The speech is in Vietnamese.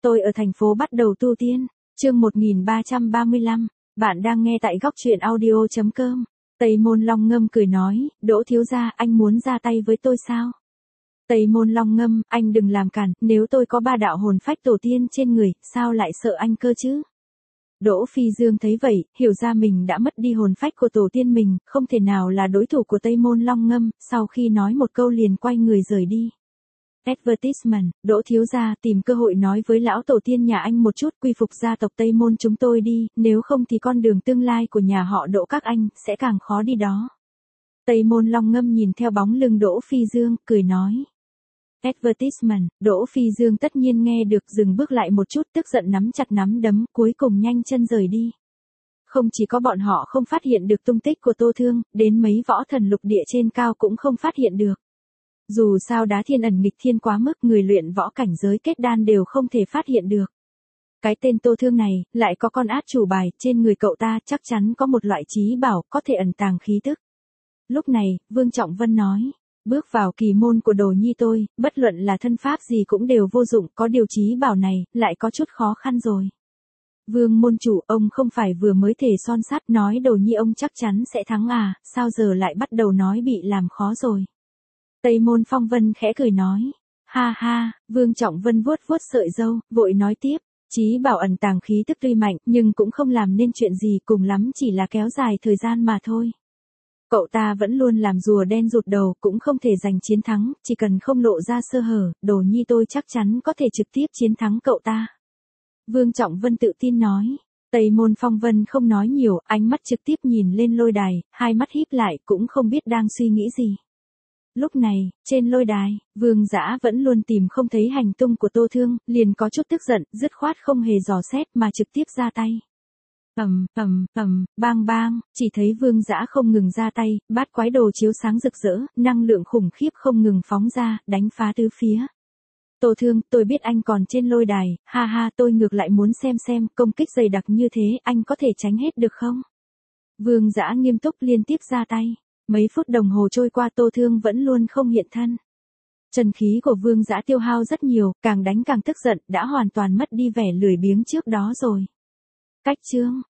Tôi ở thành phố bắt đầu tu tiên. Chương 1335. Bạn đang nghe tại góc truyện audio.com. Tây Môn Long Ngâm cười nói, Đỗ thiếu gia, anh muốn ra tay với tôi sao? Tây Môn Long Ngâm, anh đừng làm cản, nếu tôi có 3 đạo hồn phách tổ tiên trên người, sao lại sợ anh cơ chứ? Đỗ Phi Dương thấy vậy, hiểu ra mình đã mất đi hồn phách của tổ tiên mình, không thể nào là đối thủ của Tây Môn Long Ngâm, sau khi nói một câu liền quay người rời đi. Advertisement, Đỗ thiếu gia, tìm cơ hội nói với lão tổ tiên nhà anh một chút, quy phục gia tộc Tây Môn chúng tôi đi, nếu không thì con đường tương lai của nhà họ Đỗ các anh sẽ càng khó đi đó. Tây Môn Long Ngâm nhìn theo bóng lưng Đỗ Phi Dương, cười nói. Advertisement, Đỗ Phi Dương tất nhiên nghe được, dừng bước lại một chút, tức giận nắm chặt nắm đấm, cuối cùng nhanh chân rời đi. Không chỉ có bọn họ không phát hiện được tung tích của Tô Thương, đến mấy võ thần lục địa trên cao cũng không phát hiện được. Dù sao đá thiên ẩn nghịch thiên quá mức, người luyện võ cảnh giới kết đan đều không thể phát hiện được. Cái tên Tô Thương này, lại có con át chủ bài, trên người cậu ta chắc chắn có một loại chí bảo, có thể ẩn tàng khí tức. Lúc này, Vương Trọng Vân nói, bước vào kỳ môn của Đồ Nhi tôi, bất luận là thân pháp gì cũng đều vô dụng, có điều chí bảo này, lại có chút khó khăn rồi. Vương môn chủ, ông không phải vừa mới thể son sắt nói Đồ Nhi ông chắc chắn sẽ thắng à, sao giờ lại bắt đầu nói bị làm khó rồi. Tây Môn Phong Vân khẽ cười nói, ha ha, Vương Trọng Vân vuốt vuốt sợi râu, vội nói tiếp, chí bảo ẩn tàng khí tức tuy mạnh, nhưng cũng không làm nên chuyện gì, cùng lắm chỉ là kéo dài thời gian mà thôi. Cậu ta vẫn luôn làm rùa đen rụt đầu, cũng không thể giành chiến thắng, chỉ cần không lộ ra sơ hở, Đồ Nhi tôi chắc chắn có thể trực tiếp chiến thắng cậu ta. Vương Trọng Vân tự tin nói. Tây Môn Phong Vân không nói nhiều, ánh mắt trực tiếp nhìn lên lôi đài, hai mắt híp lại, cũng không biết đang suy nghĩ gì. Lúc này, trên lôi đài, Vương Dã vẫn luôn tìm không thấy hành tung của Tô Thương, liền có chút tức giận, dứt khoát không hề dò xét mà trực tiếp ra tay. Bang bang, chỉ thấy Vương Dã không ngừng ra tay, bát quái đồ chiếu sáng rực rỡ, năng lượng khủng khiếp không ngừng phóng ra, đánh phá tứ phía. Tô Thương, tôi biết anh còn trên lôi đài, ha ha, tôi ngược lại muốn xem công kích dày đặc như thế, anh có thể tránh hết được không? Vương Dã nghiêm túc liên tiếp ra tay. Mấy phút đồng hồ trôi qua, Tô Thương vẫn luôn không hiện thân. Chân khí của Vương Dã tiêu hao rất nhiều, càng đánh càng tức giận, đã hoàn toàn mất đi vẻ lười biếng trước đó rồi. Cách chương